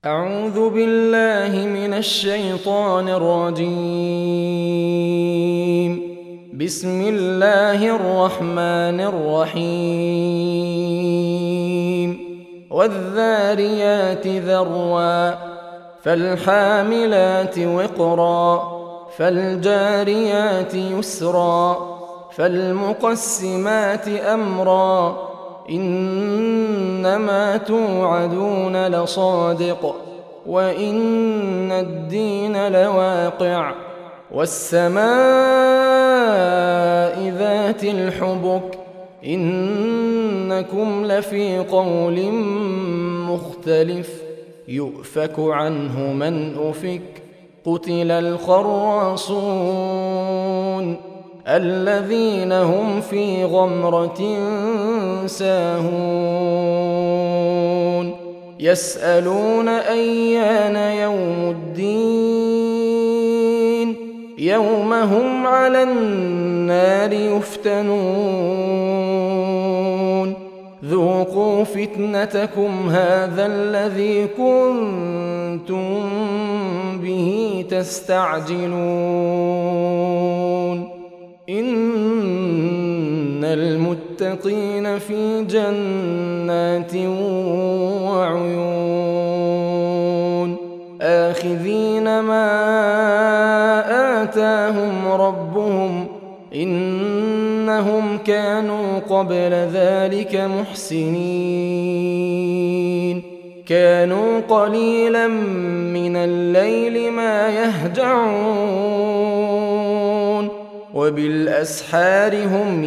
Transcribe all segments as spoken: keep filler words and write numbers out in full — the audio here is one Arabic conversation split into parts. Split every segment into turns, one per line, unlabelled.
أعوذ بالله من الشيطان الرجيم. بسم الله الرحمن الرحيم. والذاريات ذروا فالحاملات وقرا فالجاريات يسرا فالمقسمات أمرا إنما توعدون لصادق وإن الدين لواقع والسماء ذات الحبك إنكم لفي قول مختلف يؤفك عنه من أفك قتل الخراصون الذين هم في غمرة ساهون يسألون أيان يوم الدين يوم هم على النار يفتنون ذوقوا فتنتكم هذا الذي كنتم به تستعجلون إن المتقين في جنات وعيون آخذين ما آتاهم ربهم إنهم كانوا قبل ذلك محسنين كانوا قليلا من الليل ما يهجعون وبالأسحار هم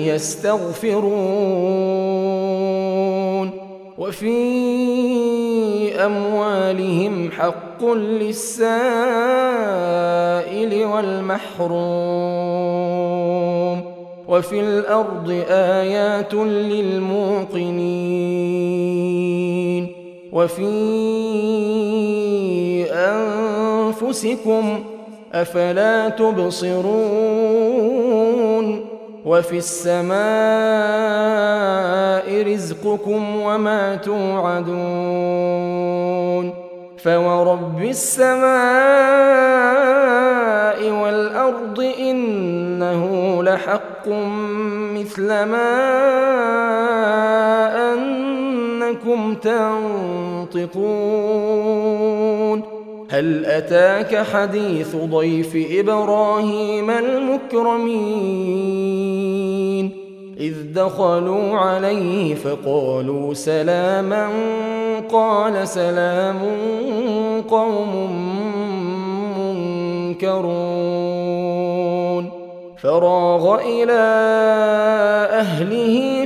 يستغفرون وفي أموالهم حق للسائل والمحروم وفي الأرض آيات للموقنين وفي أنفسكم أفلا تبصرون وفي السماء رزقكم وما توعدون فورب السماء والأرض إنه لحق مثل ما أنكم تنطقون هل أتاك حديث ضيف إبراهيم المكرمين إذ دخلوا عليه فقالوا سلاما قال سلام قوم منكرون فراغ إلى أهله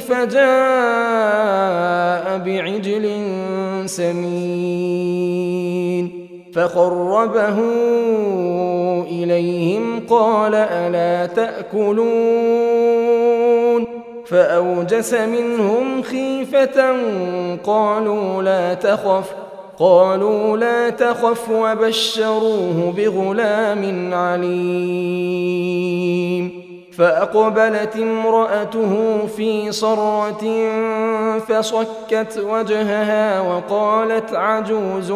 فجاء بعجل سمين فقربه إليهم قال ألا تأكلون فأوجس منهم خيفة قالوا لا تخف قالوا لا تخف وبشروه بغلام عليم فأقبلت امرأته في صرة فصكت وجهها وقالت عجوز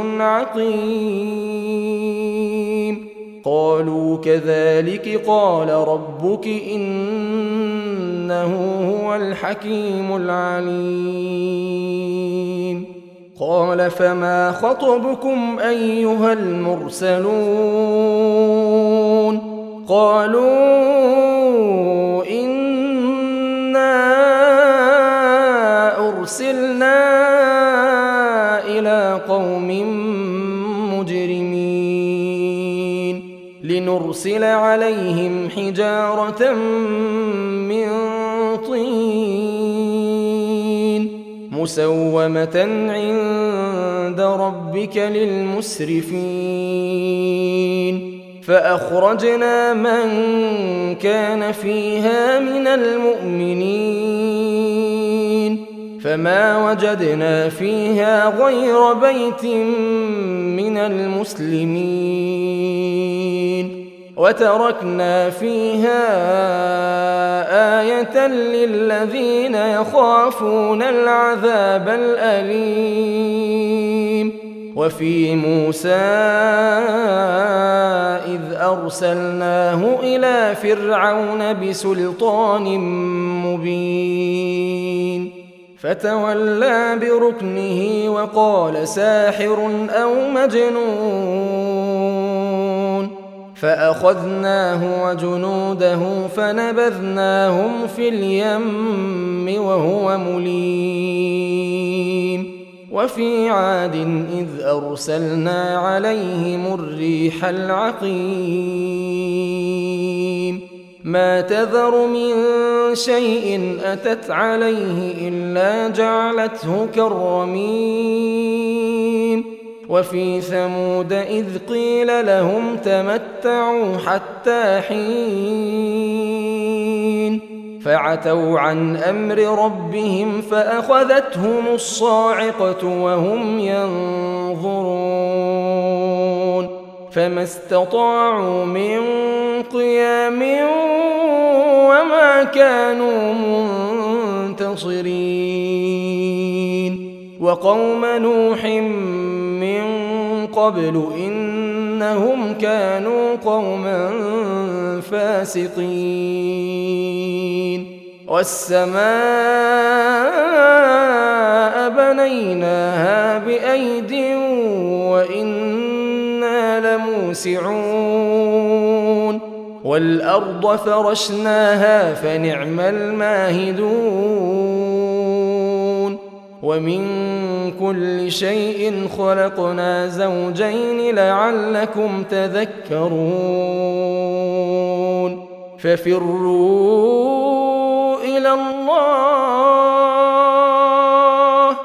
عقيم قالوا كذلك قال ربك إنه هو الحكيم العليم قال فما خطبكم أيها المرسلون قالوا إنا أرسلنا إلى قوم مجرمين لنرسل عليهم حجارة من طين مسومة عند ربك للمسرفين فأخرجنا من كان فيها من المؤمنين فما وجدنا فيها غير بيت من المسلمين وتركنا فيها آية للذين يخافون العذاب الأليم وفي موسى إذ أرسلناه إلى فرعون بسلطان مبين فتولى بركنه وقال ساحر أو مجنون فأخذناه وجنوده فنبذناهم في اليم وهو مليم وفي عاد إذ أرسلنا عليهم الريح العقيم ما تذر من شيء أتت عليه إلا جعلته كالرميم وفي ثمود إذ قيل لهم تمتعوا حتى حين فعتوا عن أمر ربهم فأخذتهم الصاعقة وهم ينظرون فما استطاعوا من قيام وما كانوا منتصرين وقوم نوح من قبل إنهم كانوا قوما فاسقين والسماء بنيناها بأيد وإنا لموسعون والأرض فرشناها فنعم الماهدون ومن كل شيء خلقنا زوجين لعلكم تذكرون ففروا إلى الله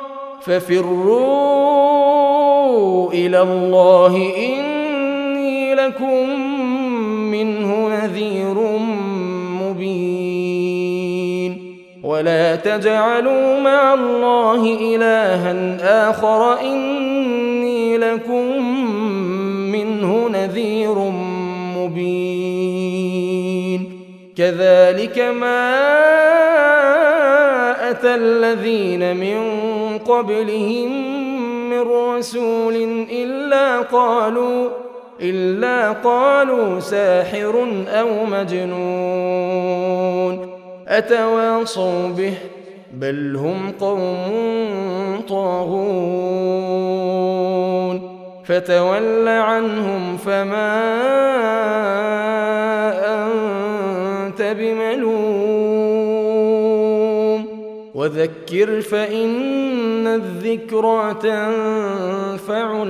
ففروا إلى الله إني لكم منه نذير مبين ولا تجعلوا مع الله إلها آخر إني لكم منه نذير مبين كذلك ما أتى الذين من قبلهم من رسول إلا قالوا إلا قالوا ساحر أو مجنون أتواصوا به بل هم قوم طاغون فتول عنهم فما أنت بملوم وذكر فإن الذكرى تنفع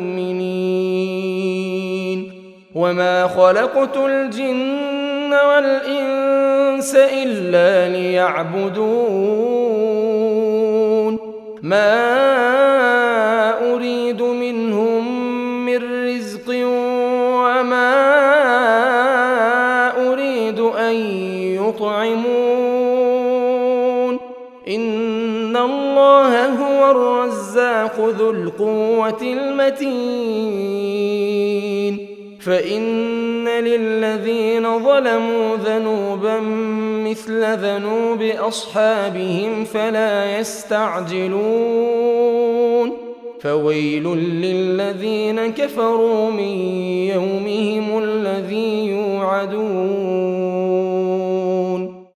المؤمنين وما خلقت الجن والإنس إلا ليعبدون ما أريد منهم من رزق وما أريد أن يطعمون إن الله هو الرزاق ذو القوة المتين فإن للذين ظلموا ذنوبا مثل ذنوب أصحابهم فلا يستعجلون فويل للذين كفروا من يومهم الذي يوعدون